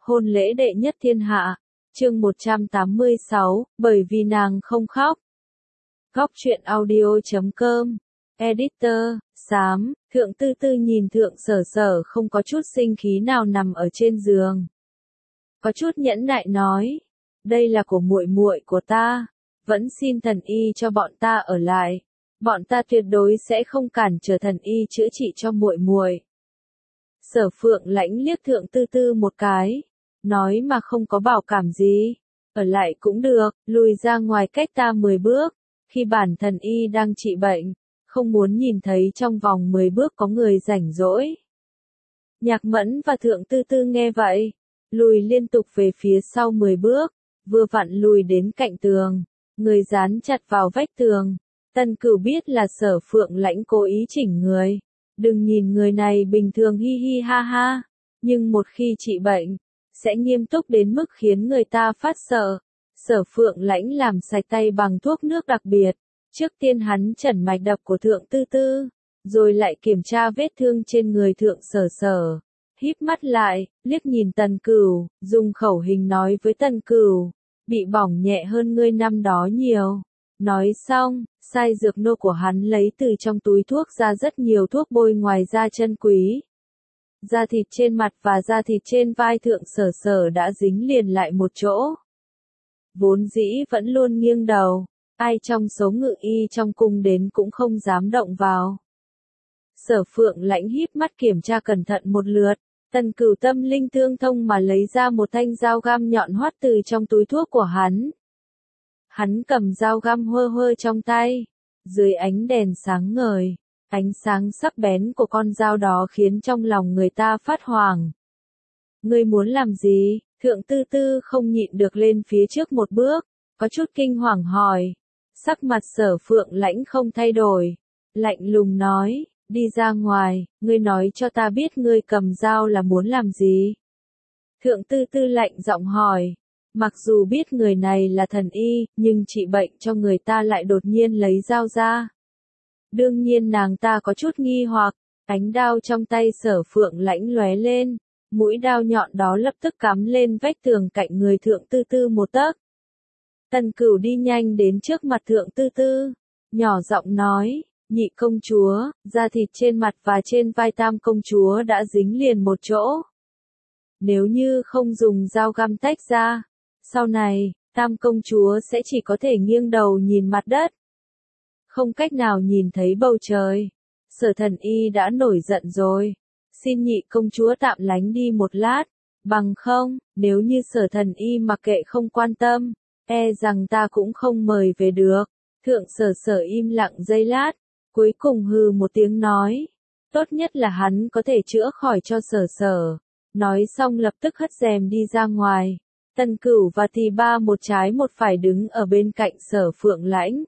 Hôn lễ đệ nhất thiên hạ. Chương 186, bởi vì nàng không khóc. Góc truyện audio.com. Editor, Xám, Thượng Tư Tư nhìn Thượng Sở Sở không có chút sinh khí nào nằm ở trên giường. Có chút nhẫn nại nói, đây là của muội muội của ta, vẫn xin thần y cho bọn ta ở lại. Bọn ta tuyệt đối sẽ không cản trở thần y chữa trị cho muội muội. Sở Phượng Lãnh liếc Thượng Tư Tư một cái, nói mà không có bảo cảm gì, ở lại cũng được, lùi ra ngoài cách ta 10 bước, khi bản thần y đang trị bệnh, không muốn nhìn thấy trong vòng 10 bước có người rảnh rỗi. Nhạc Mẫn và Thượng Tư Tư nghe vậy, lùi liên tục về phía sau 10 bước, vừa vặn lùi đến cạnh tường, người dán chặt vào vách tường. Tân Cửu biết là Sở Phượng Lãnh cố ý chỉnh người, đừng nhìn người này bình thường hi hi ha ha, nhưng một khi trị bệnh, sẽ nghiêm túc đến mức khiến người ta phát sợ. Sở Phượng Lãnh làm sạch tay bằng thuốc nước đặc biệt, trước tiên hắn chẩn mạch đập của Thượng Tư Tư, rồi lại kiểm tra vết thương trên người Thượng Sở Sở. Híp mắt lại, liếc nhìn Tần Cửu, dùng khẩu hình nói với Tần Cửu, bị bỏng nhẹ hơn ngươi năm đó nhiều. Nói xong, sai dược nô của hắn lấy từ trong túi thuốc ra rất nhiều thuốc bôi ngoài da chân quý. Da thịt trên mặt và da thịt trên vai Thượng Sở Sở đã dính liền lại một chỗ. Vốn dĩ vẫn luôn nghiêng đầu, ai trong số ngự y trong cung đến cũng không dám động vào. Sở Phượng Lãnh híp mắt kiểm tra cẩn thận một lượt, Tần Cửu tâm linh tương thông mà lấy ra một thanh dao găm nhọn hoắt từ trong túi thuốc của hắn. Hắn cầm dao găm hơ hơ trong tay, dưới ánh đèn sáng ngời, ánh sáng sắc bén của con dao đó khiến trong lòng người ta phát hoảng. Ngươi muốn làm gì? Thượng Tư Tư không nhịn được lên phía trước một bước, có chút kinh hoàng hỏi. Sắc mặt Sở Phượng Lãnh không thay đổi, lạnh lùng nói, đi ra ngoài, ngươi nói cho ta biết ngươi cầm dao là muốn làm gì? Thượng Tư Tư lạnh giọng hỏi. Mặc dù biết người này là thần y, nhưng trị bệnh cho người ta lại đột nhiên lấy dao ra. Đương nhiên nàng ta có chút nghi hoặc, ánh đao trong tay Sở Phượng Lãnh lóe lên, mũi đao nhọn đó lập tức cắm lên vách tường cạnh người Thượng Tư Tư một tấc. Tần Cửu đi nhanh đến trước mặt Thượng Tư Tư, nhỏ giọng nói, nhị công chúa, da thịt trên mặt và trên vai tam công chúa đã dính liền một chỗ. Nếu như không dùng dao găm tách ra, sau này, tam công chúa sẽ chỉ có thể nghiêng đầu nhìn mặt đất, không cách nào nhìn thấy bầu trời. Sở thần y đã nổi giận rồi, xin nhị công chúa tạm lánh đi một lát, bằng không, nếu như Sở thần y mặc kệ không quan tâm, e rằng ta cũng không mời về được. Thượng Sở Sở im lặng giây lát, cuối cùng hừ một tiếng nói, tốt nhất là hắn có thể chữa khỏi cho Sở Sở. Nói xong lập tức hất rèm đi ra ngoài. Tần Cửu và Tỳ Ba một trái một phải đứng ở bên cạnh Sở Phượng Lãnh.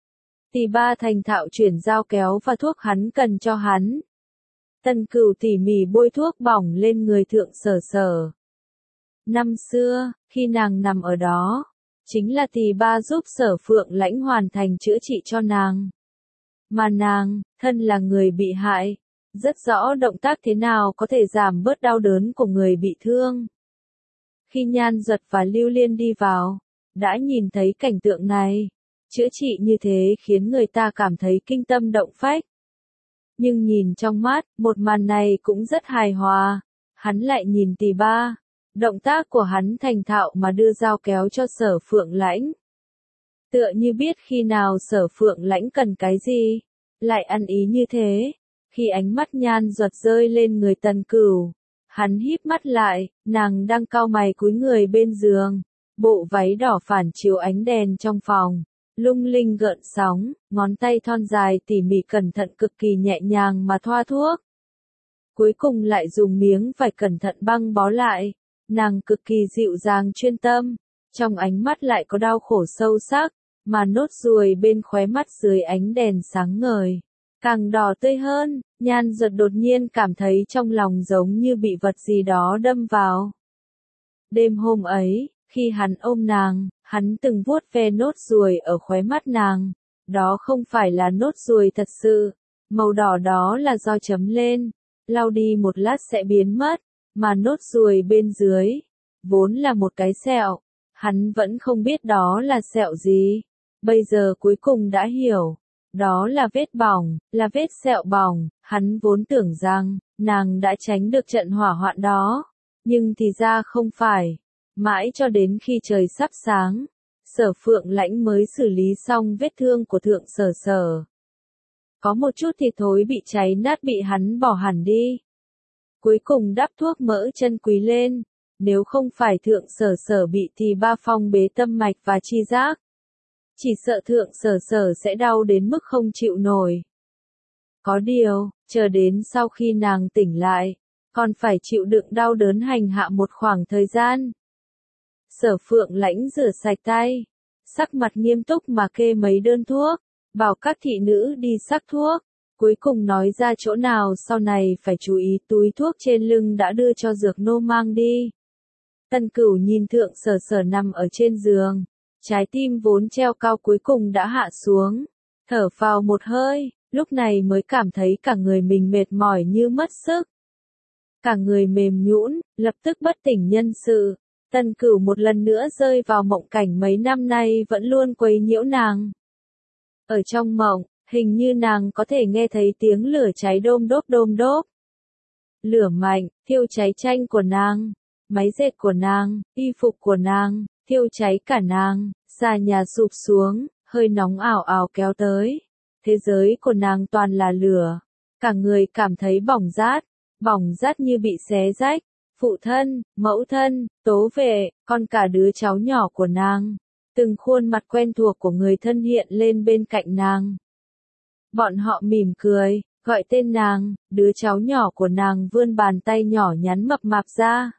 Tỳ Ba thành thạo chuyển dao kéo và thuốc hắn cần cho hắn. Tần Cửu tỉ mỉ bôi thuốc bỏng lên người Thượng Sở Sở. Năm xưa, khi nàng nằm ở đó, chính là Tỳ Ba giúp Sở Phượng Lãnh hoàn thành chữa trị cho nàng. Mà nàng, thân là người bị hại, rất rõ động tác thế nào có thể giảm bớt đau đớn của người bị thương. Khi Nhan Duật và Lưu Liên đi vào, đã nhìn thấy cảnh tượng này, chữa trị như thế khiến người ta cảm thấy kinh tâm động phách. Nhưng nhìn trong mắt, một màn này cũng rất hài hòa. Hắn lại nhìn Tỳ Ba, động tác của hắn thành thạo mà đưa dao kéo cho Sở Phượng Lãnh. Tựa như biết khi nào Sở Phượng Lãnh cần cái gì, lại ăn ý như thế. Khi ánh mắt Nhan Duật rơi lên người Tần Cửu, hắn híp mắt lại, nàng đang cau mày cúi người bên giường, bộ váy đỏ phản chiếu ánh đèn trong phòng, lung linh gợn sóng, ngón tay thon dài tỉ mỉ cẩn thận cực kỳ nhẹ nhàng mà thoa thuốc. Cuối cùng lại dùng miếng vải cẩn thận băng bó lại, nàng cực kỳ dịu dàng chuyên tâm, trong ánh mắt lại có đau khổ sâu sắc, mà nốt ruồi bên khóe mắt dưới ánh đèn sáng ngời, càng đỏ tươi hơn. Nhan Duật đột nhiên cảm thấy trong lòng giống như bị vật gì đó đâm vào. Đêm hôm ấy, khi hắn ôm nàng, hắn từng vuốt ve nốt ruồi ở khóe mắt nàng. Đó không phải là nốt ruồi thật sự, màu đỏ đó là do chấm lên, lau đi một lát sẽ biến mất, mà nốt ruồi bên dưới, vốn là một cái sẹo. Hắn vẫn không biết đó là sẹo gì. Bây giờ cuối cùng đã hiểu. Đó là vết bỏng, là vết sẹo bỏng. Hắn vốn tưởng rằng, nàng đã tránh được trận hỏa hoạn đó. Nhưng thì ra không phải. Mãi cho đến khi trời sắp sáng, Sở Phượng Lãnh mới xử lý xong vết thương của Thượng Sở Sở. Có một chút thịt thối bị cháy nát bị hắn bỏ hẳn đi. Cuối cùng đắp thuốc mỡ chân quý lên. Nếu không phải Thượng Sở Sở bị thì ba phong bế tâm mạch và chi giác. Chỉ sợ Thượng Sở Sở sẽ đau đến mức không chịu nổi. Có điều, chờ đến sau khi nàng tỉnh lại, còn phải chịu đựng đau đớn hành hạ một khoảng thời gian. Sở Phượng Lãnh rửa sạch tay, sắc mặt nghiêm túc mà kê mấy đơn thuốc, bảo các thị nữ đi sắc thuốc, cuối cùng nói ra chỗ nào sau này phải chú ý túi thuốc trên lưng đã đưa cho Dược Nô mang đi. Tân Cửu nhìn Thượng Sở Sở nằm ở trên giường, trái tim vốn treo cao cuối cùng đã hạ xuống, thở phào một hơi, lúc này mới cảm thấy cả người mình mệt mỏi như mất sức. Cả người mềm nhũn, lập tức bất tỉnh nhân sự. Tân Cửu một lần nữa rơi vào mộng cảnh mấy năm nay vẫn luôn quấy nhiễu nàng. Ở trong mộng, hình như nàng có thể nghe thấy tiếng lửa cháy đôm đốp đôm đốp. Lửa mạnh, thiêu cháy tranh của nàng, máy dệt của nàng, y phục của nàng, thiêu cháy cả nàng, xà nhà sụp xuống, hơi nóng ảo ảo kéo tới. Thế giới của nàng toàn là lửa, cả người cảm thấy bỏng rát như bị xé rách. Phụ thân, mẫu thân, tố vệ, còn cả đứa cháu nhỏ của nàng. Từng khuôn mặt quen thuộc của người thân hiện lên bên cạnh nàng. Bọn họ mỉm cười, gọi tên nàng, đứa cháu nhỏ của nàng vươn bàn tay nhỏ nhắn mập mạp ra.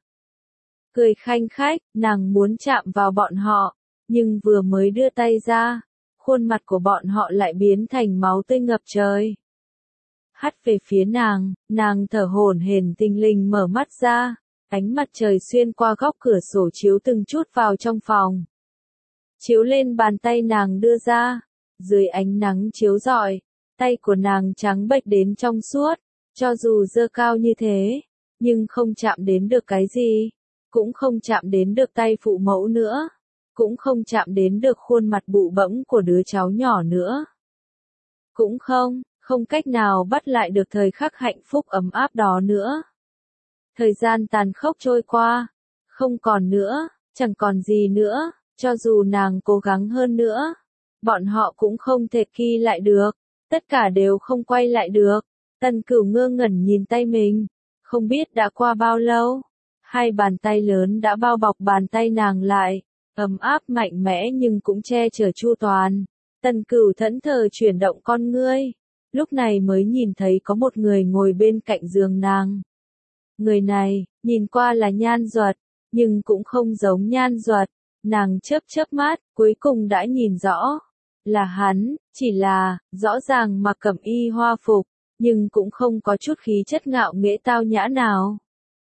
Cười khanh khách, nàng muốn chạm vào bọn họ, nhưng vừa mới đưa tay ra, khuôn mặt của bọn họ lại biến thành máu tươi ngập trời. Hắt về phía nàng thở hổn hển tinh linh mở mắt ra. Ánh mặt trời xuyên qua góc cửa sổ chiếu từng chút vào trong phòng. Chiếu lên bàn tay nàng đưa ra. Dưới ánh nắng chiếu rọi, tay của nàng trắng bệch đến trong suốt. Cho dù giơ cao như thế, nhưng không chạm đến được cái gì. Cũng không chạm đến được tay phụ mẫu nữa. Cũng không chạm đến được khuôn mặt bụ bẫm của đứa cháu nhỏ nữa. Cũng không cách nào bắt lại được thời khắc hạnh phúc ấm áp đó nữa. Thời gian tàn khốc trôi qua, không còn nữa, chẳng còn gì nữa, cho dù nàng cố gắng hơn nữa, bọn họ cũng không thể ghi lại được, tất cả đều không quay lại được. Tân Cửu ngơ ngẩn nhìn tay mình, không biết đã qua bao lâu, hai bàn tay lớn đã bao bọc bàn tay nàng lại, ấm áp mạnh mẽ nhưng cũng che chở chu toàn. Tân Cửu thẫn thờ chuyển động con ngươi, lúc này mới nhìn thấy có một người ngồi bên cạnh giường nàng. Người này, nhìn qua là Nhan Duật, nhưng cũng không giống Nhan Duật. Nàng chớp mắt, cuối cùng đã nhìn rõ. Là hắn, chỉ là, rõ ràng mặc cẩm y hoa phục, nhưng cũng không có chút khí chất ngạo nghễ tao nhã nào.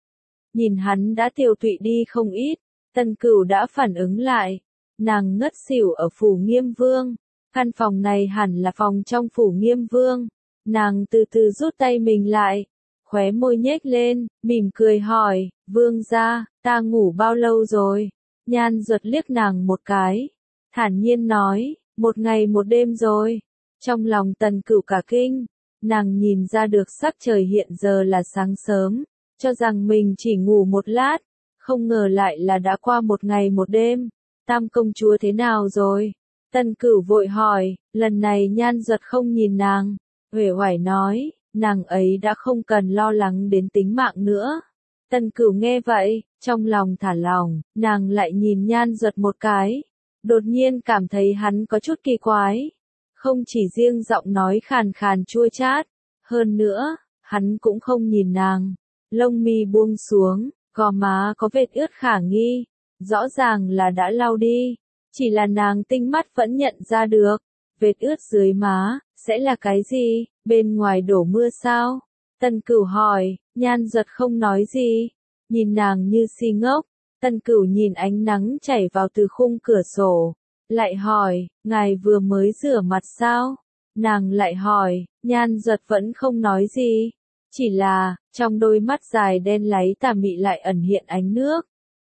Nhìn hắn đã tiều tụy đi không ít, Tân Cửu đã phản ứng lại. Nàng ngất xỉu ở phủ Nghiêm Vương. Căn phòng này hẳn là phòng trong phủ Nghiêm Vương. Nàng từ từ rút tay mình lại. Khóe môi nhếch lên, mỉm cười hỏi, Vương gia, ta ngủ bao lâu rồi? Nhan Duật liếc nàng một cái, thản nhiên nói, 1 ngày 1 đêm rồi. Trong lòng Tân Cửu cả kinh, nàng nhìn ra được sắc trời hiện giờ là sáng sớm, cho rằng mình chỉ ngủ 1 lát, không ngờ lại là đã qua 1 ngày 1 đêm. Tam công chúa thế nào rồi? Tân Cửu vội hỏi, lần này Nhan Duật không nhìn nàng, uể oải nói. Nàng ấy đã không cần lo lắng đến tính mạng nữa. Tân Cửu nghe vậy, trong lòng thả lỏng, nàng lại nhìn Nhan Duật một cái. Đột nhiên cảm thấy hắn có chút kỳ quái. Không chỉ riêng giọng nói khàn khàn chua chát, hơn nữa, hắn cũng không nhìn nàng. Lông mi buông xuống, gò má có vệt ướt khả nghi, rõ ràng là đã lau đi. Chỉ là nàng tinh mắt vẫn nhận ra được, vệt ướt dưới má, sẽ là cái gì? Bên ngoài đổ mưa sao? Tân Cửu hỏi, Nhan Duật không nói gì, nhìn nàng như si ngốc. Tân Cửu nhìn ánh nắng chảy vào từ khung cửa sổ, lại hỏi, ngài vừa mới rửa mặt sao? Nàng lại hỏi, Nhan Duật vẫn không nói gì, chỉ là, trong đôi mắt dài đen láy tà mị lại ẩn hiện ánh nước.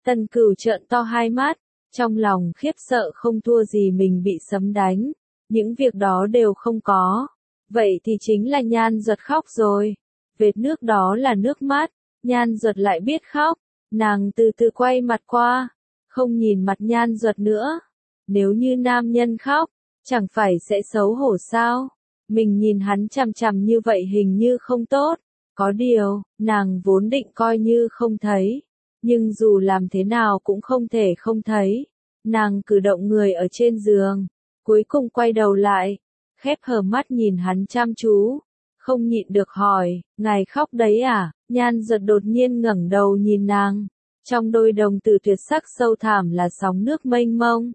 Tần Cửu trợn to hai mắt, trong lòng khiếp sợ không thua gì mình bị sấm đánh. Những việc đó đều không có. Vậy thì chính là Nhan Duật khóc rồi. Vệt nước đó là nước mắt. Nhan Duật lại biết khóc. Nàng từ từ quay mặt qua, không nhìn mặt Nhan Duật nữa. Nếu như nam nhân khóc, chẳng phải sẽ xấu hổ sao? Mình nhìn hắn chằm chằm như vậy hình như không tốt. Có điều, nàng vốn định coi như không thấy. Nhưng dù làm thế nào cũng không thể không thấy. Nàng cử động người ở trên giường, cuối cùng quay đầu lại, khép hờ mắt nhìn hắn chăm chú, không nhịn được hỏi, ngài khóc đấy à? Nhan Duật đột nhiên ngẩng đầu nhìn nàng, trong đôi đồng tử tuyệt sắc sâu thẳm là sóng nước mênh mông.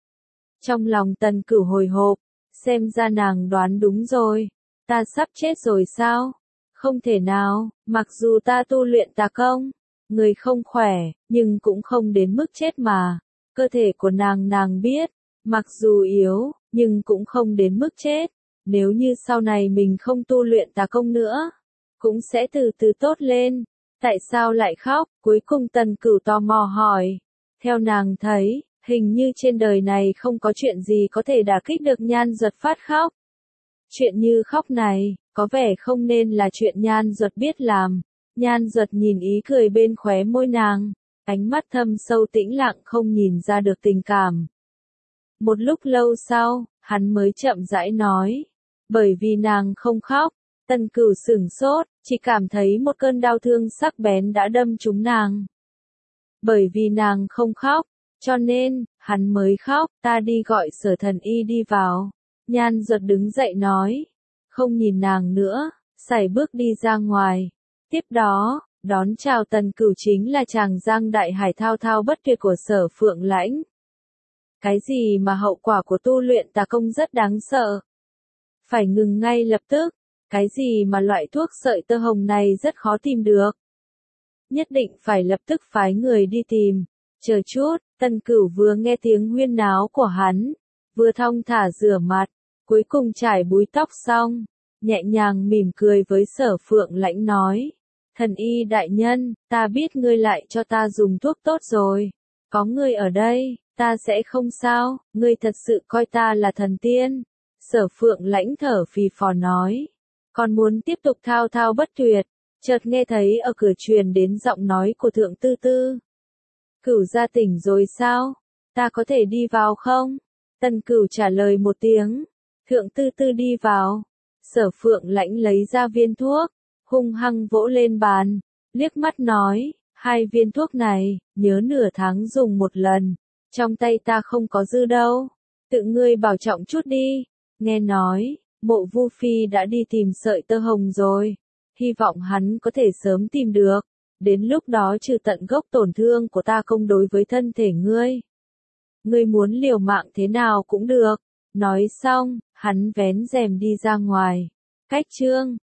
Trong lòng Tần Cửu hồi hộp, xem ra nàng đoán đúng rồi, ta sắp chết rồi sao? Không thể nào, mặc dù ta tu luyện tà công, người không khỏe, nhưng cũng không đến mức chết mà. Cơ thể của nàng biết, mặc dù yếu, nhưng cũng không đến mức chết. Nếu như sau này mình không tu luyện tà công nữa, cũng sẽ từ từ tốt lên. Tại sao lại khóc? Cuối cùng Tần Cửu tò mò hỏi. Theo nàng thấy, hình như trên đời này không có chuyện gì có thể đả kích được Nhan Duật phát khóc. Chuyện như khóc này, có vẻ không nên là chuyện Nhan Duật biết làm. Nhan Duật nhìn ý cười bên khóe môi nàng, ánh mắt thâm sâu tĩnh lặng không nhìn ra được tình cảm. Một lúc lâu sau, hắn mới chậm rãi nói, bởi vì nàng không khóc. Tần Cửu sửng sốt, chỉ cảm thấy một cơn đau thương sắc bén đã đâm trúng nàng. Bởi vì nàng không khóc, cho nên, hắn mới khóc. Ta đi gọi Sở Thần Y đi vào. Nhan Duật đứng dậy nói, không nhìn nàng nữa, sải bước đi ra ngoài. Tiếp đó, đón chào Tần Cửu chính là chàng giang đại hải thao thao bất tuyệt của Sở Phượng Lãnh. Cái gì mà hậu quả của tu luyện tà công rất đáng sợ. Phải ngừng ngay lập tức. Cái gì mà loại thuốc sợi tơ hồng này rất khó tìm được. Nhất định phải lập tức phái người đi tìm. Chờ chút, Tần Cửu vừa nghe tiếng huyên náo của hắn, vừa thong thả rửa mặt, cuối cùng chải búi tóc xong, nhẹ nhàng mỉm cười với Sở Phượng Lãnh nói. Thần y đại nhân, ta biết ngươi lại cho ta dùng thuốc tốt rồi. Có ngươi ở đây, ta sẽ không sao, ngươi thật sự coi ta là thần tiên. Sở Phượng Lãnh thở phì phò nói. Còn muốn tiếp tục thao thao bất tuyệt, chợt nghe thấy ở cửa truyền đến giọng nói của Thượng Tư Tư. Cửu gia tỉnh rồi sao? Ta có thể đi vào không? Tần Cửu trả lời một tiếng. Thượng Tư Tư đi vào. Sở Phượng Lãnh lấy ra viên thuốc, hung hăng vỗ lên bàn, liếc mắt nói, 2 viên thuốc này, nhớ nửa tháng dùng một lần, trong tay ta không có dư đâu, tự ngươi bảo trọng chút đi. Nghe nói, Mộ Vu Phi đã đi tìm sợi tơ hồng rồi, hy vọng hắn có thể sớm tìm được, đến lúc đó trừ tận gốc tổn thương của ta công đối với thân thể ngươi. Ngươi muốn liều mạng thế nào cũng được. Nói xong, hắn vén rèm đi ra ngoài. Cách chương